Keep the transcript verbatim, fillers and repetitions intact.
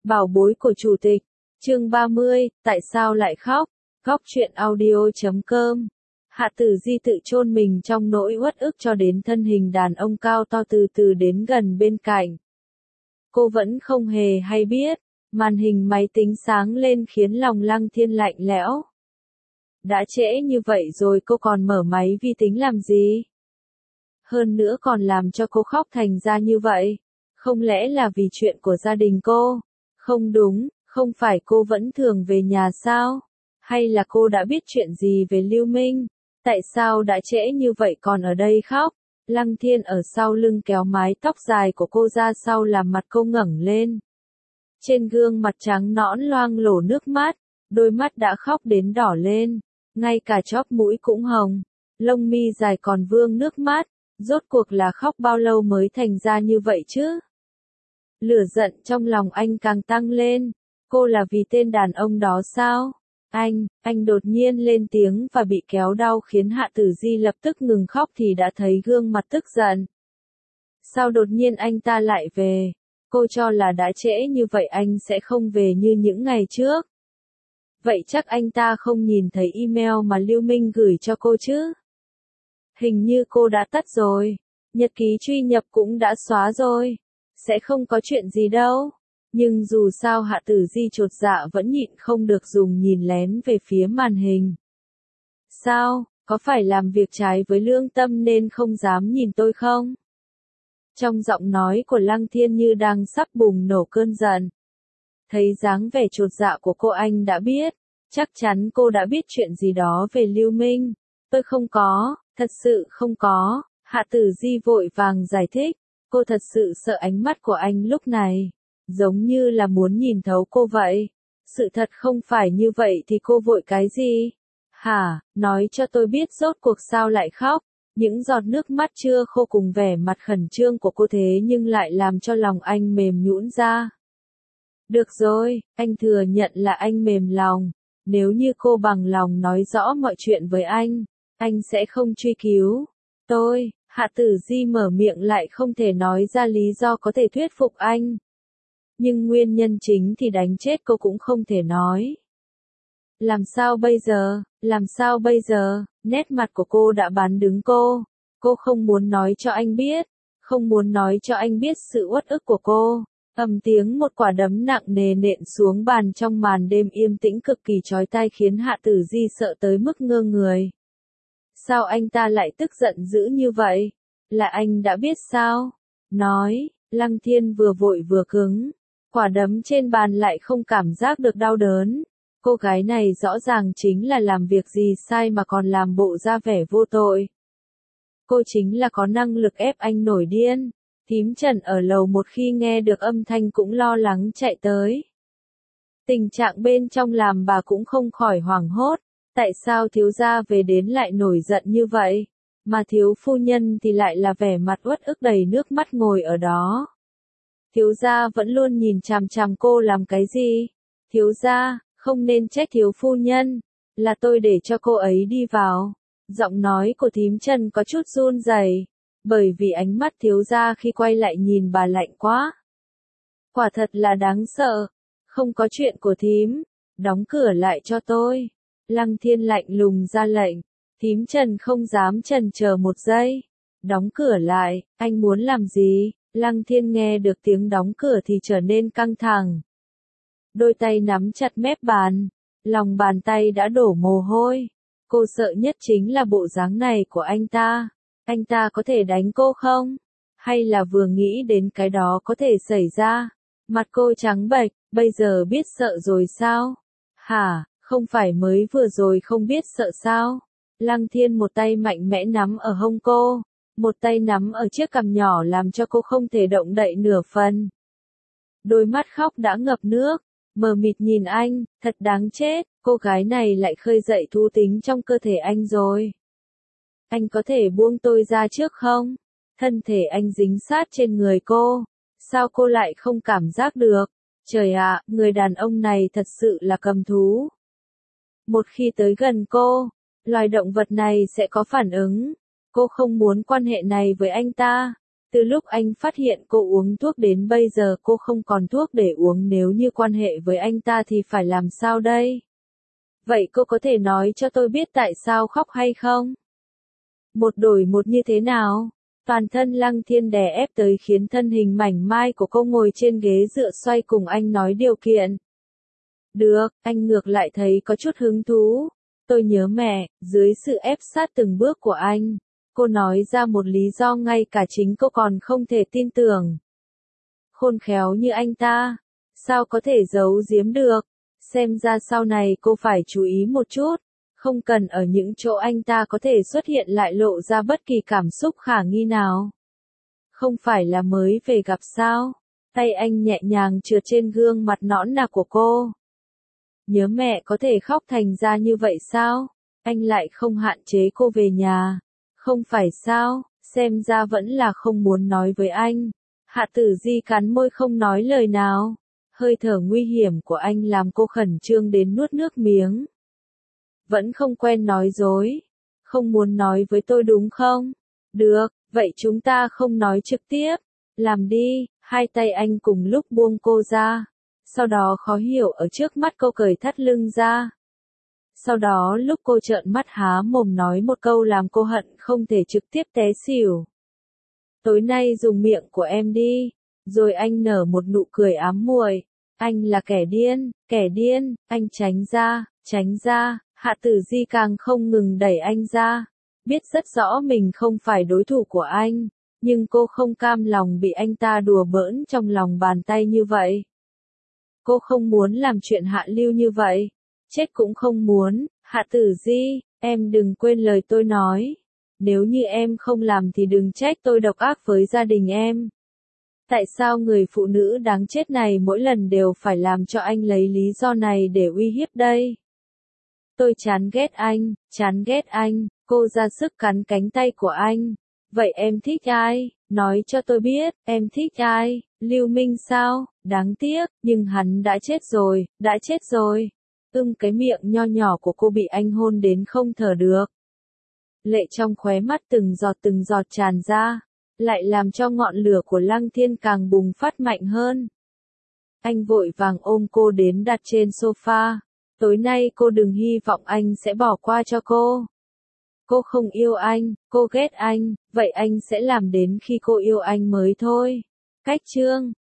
Bảo bối của chủ tịch. Chương ba mươi, tại sao lại khóc? Góc truyện audio chấm com. Hạ Tử Di tự chôn mình trong nỗi uất ức cho đến thân hình đàn ông cao to từ từ đến gần bên cạnh. Cô vẫn không hề hay biết, màn hình máy tính sáng lên khiến lòng Lăng Thiên lạnh lẽo. Đã trễ như vậy rồi cô còn mở máy vi tính làm gì? Hơn nữa còn làm cho cô khóc thành ra như vậy. Không lẽ là vì chuyện của gia đình cô? Không đúng, không phải cô vẫn thường về nhà sao? Hay là cô đã biết chuyện gì về Lưu Minh? Tại sao đã trễ như vậy còn ở đây khóc? Lăng Thiên ở sau lưng kéo mái tóc dài của cô ra sau làm mặt cô ngẩng lên. Trên gương mặt trắng nõn loang lổ nước mắt, đôi mắt đã khóc đến đỏ lên, ngay cả chóp mũi cũng hồng, lông mi dài còn vương nước mắt, rốt cuộc là khóc bao lâu mới thành ra như vậy chứ? Lửa giận trong lòng anh càng tăng lên, cô là vì tên đàn ông đó sao? Anh, anh đột nhiên lên tiếng và bị kéo đau khiến Hạ Tử Di lập tức ngừng khóc thì đã thấy gương mặt tức giận. Sao đột nhiên anh ta lại về? Cô cho là đã trễ như vậy anh sẽ không về như những ngày trước. Vậy chắc anh ta không nhìn thấy email mà Lưu Minh gửi cho cô chứ? Hình như cô đã tắt rồi, nhật ký truy nhập cũng đã xóa rồi, sẽ không có chuyện gì đâu. Nhưng dù sao Hạ Tử Di chột dạ vẫn nhịn không được dùng nhìn lén về phía màn hình. Sao, có phải làm việc trái với lương tâm nên không dám nhìn tôi không? Trong giọng nói của Lăng Thiên như đang sắp bùng nổ cơn giận. Thấy dáng vẻ chột dạ của cô anh đã biết, chắc chắn cô đã biết chuyện gì đó về Lưu Minh. Tôi không có, thật sự không có, Hạ Tử Di vội vàng giải thích, cô thật sự sợ ánh mắt của anh lúc này. Giống như là muốn nhìn thấu cô vậy. Sự thật không phải như vậy thì cô vội cái gì? Hả, nói cho tôi biết rốt cuộc sao lại khóc. Những giọt nước mắt chưa khô cùng vẻ mặt khẩn trương của cô thế nhưng lại làm cho lòng anh mềm nhũn ra. Được rồi, anh thừa nhận là anh mềm lòng. Nếu như cô bằng lòng nói rõ mọi chuyện với anh, anh sẽ không truy cứu. Tôi, Hạ Tử Di mở miệng lại không thể nói ra lý do có thể thuyết phục anh. Nhưng nguyên nhân chính thì đánh chết cô cũng không thể nói. Làm sao bây giờ, làm sao bây giờ, nét mặt của cô đã bán đứng cô. Cô không muốn nói cho anh biết, không muốn nói cho anh biết sự uất ức của cô. Ầm tiếng một quả đấm nặng nề nện xuống bàn trong màn đêm yên tĩnh cực kỳ chói tai khiến Hạ Tử Di sợ tới mức ngơ người. Sao anh ta lại tức giận dữ như vậy? Là anh đã biết sao? Nói, Lăng Thiên vừa vội vừa cứng. Quả đấm trên bàn lại không cảm giác được đau đớn. Cô gái này rõ ràng chính là làm việc gì sai mà còn làm bộ ra vẻ vô tội. Cô chính là có năng lực ép anh nổi điên. Thím Trần ở lầu một khi nghe được âm thanh cũng lo lắng chạy tới. Tình trạng bên trong làm bà cũng không khỏi hoảng hốt. Tại sao thiếu gia về đến lại nổi giận như vậy? Mà thiếu phu nhân thì lại là vẻ mặt uất ức đầy nước mắt ngồi ở đó. Thiếu gia vẫn luôn nhìn chằm chằm cô làm cái gì? Thiếu gia, không nên trách thiếu phu nhân, là tôi để cho cô ấy đi vào. Giọng nói của thím Trần có chút run rẩy, bởi vì ánh mắt thiếu gia khi quay lại nhìn bà lạnh quá. Quả thật là đáng sợ, không có chuyện của thím, đóng cửa lại cho tôi. Lăng Thiên lạnh lùng ra lệnh, thím Trần không dám chần chờ một giây. Đóng cửa lại, anh muốn làm gì? Lăng Thiên nghe được tiếng đóng cửa thì trở nên căng thẳng. Đôi tay nắm chặt mép bàn, lòng bàn tay đã đổ mồ hôi. Cô sợ nhất chính là bộ dáng này của anh ta. Anh ta có thể đánh cô không? Hay là vừa nghĩ đến cái đó có thể xảy ra? Mặt cô trắng bệch, bây giờ biết sợ rồi sao? Hả, không phải mới vừa rồi không biết sợ sao? Lăng Thiên một tay mạnh mẽ nắm ở hông cô. Một tay nắm ở chiếc cằm nhỏ làm cho cô không thể động đậy nửa phần. Đôi mắt khóc đã ngập nước, mờ mịt nhìn anh, thật đáng chết, cô gái này lại khơi dậy thú tính trong cơ thể anh rồi. Anh có thể buông tôi ra trước không? Thân thể anh dính sát trên người cô, sao cô lại không cảm giác được? Trời ạ, người đàn ông này thật sự là cầm thú. Một khi tới gần cô, loài động vật này sẽ có phản ứng. Cô không muốn quan hệ này với anh ta. Từ lúc anh phát hiện cô uống thuốc đến bây giờ cô không còn thuốc để uống, nếu như quan hệ với anh ta thì phải làm sao đây? Vậy cô có thể nói cho tôi biết tại sao khóc hay không? Một đổi một như thế nào? Toàn thân Lăng Thiên đè ép tới khiến thân hình mảnh mai của cô ngồi trên ghế dựa xoay cùng anh nói điều kiện. Được, anh ngược lại thấy có chút hứng thú. Tôi nhớ mẹ, dưới sự ép sát từng bước của anh, cô nói ra một lý do ngay cả chính cô còn không thể tin tưởng. Khôn khéo như anh ta, sao có thể giấu giếm được? Xem ra sau này cô phải chú ý một chút, không cần ở những chỗ anh ta có thể xuất hiện lại lộ ra bất kỳ cảm xúc khả nghi nào. Không phải là mới về gặp sao? Tay anh nhẹ nhàng trượt trên gương mặt nõn nà của cô. Nhớ mẹ có thể khóc thành ra như vậy sao? Anh lại không hạn chế cô về nhà. Không phải sao, xem ra vẫn là không muốn nói với anh. Hạ Tử Di cắn môi không nói lời nào. Hơi thở nguy hiểm của anh làm cô khẩn trương đến nuốt nước miếng. Vẫn không quen nói dối. Không muốn nói với tôi đúng không? Được, vậy chúng ta không nói trực tiếp. Làm đi, hai tay anh cùng lúc buông cô ra. Sau đó khó hiểu ở trước mắt cô cởi thắt lưng ra. Sau đó lúc cô trợn mắt há mồm nói một câu làm cô hận không thể trực tiếp té xỉu. Tối nay dùng miệng của em đi. Rồi anh nở một nụ cười ám muội. Anh là kẻ điên, kẻ điên, anh tránh ra, tránh ra. Hạ Tử Di càng không ngừng đẩy anh ra. Biết rất rõ mình không phải đối thủ của anh, nhưng cô không cam lòng bị anh ta đùa bỡn trong lòng bàn tay như vậy. Cô không muốn làm chuyện hạ lưu như vậy. Chết cũng không muốn. Hạ Tử Di, em đừng quên lời tôi nói. Nếu như em không làm thì đừng trách tôi độc ác với gia đình em. Tại sao người phụ nữ đáng chết này mỗi lần đều phải làm cho anh lấy lý do này để uy hiếp đây? Tôi chán ghét anh, chán ghét anh. Cô ra sức cắn cánh tay của anh. Vậy em thích ai? Nói cho tôi biết, em thích ai? Lưu Minh sao? Đáng tiếc, nhưng hắn đã chết rồi, đã chết rồi. Ưm cái miệng nho nhỏ của cô bị anh hôn đến không thở được. Lệ trong khóe mắt từng giọt từng giọt tràn ra, lại làm cho ngọn lửa của Lăng Thiên càng bùng phát mạnh hơn. Anh vội vàng ôm cô đến đặt trên sofa. Tối nay cô đừng hy vọng anh sẽ bỏ qua cho cô. Cô không yêu anh, cô ghét anh, vậy anh sẽ làm đến khi cô yêu anh mới thôi. Cách chương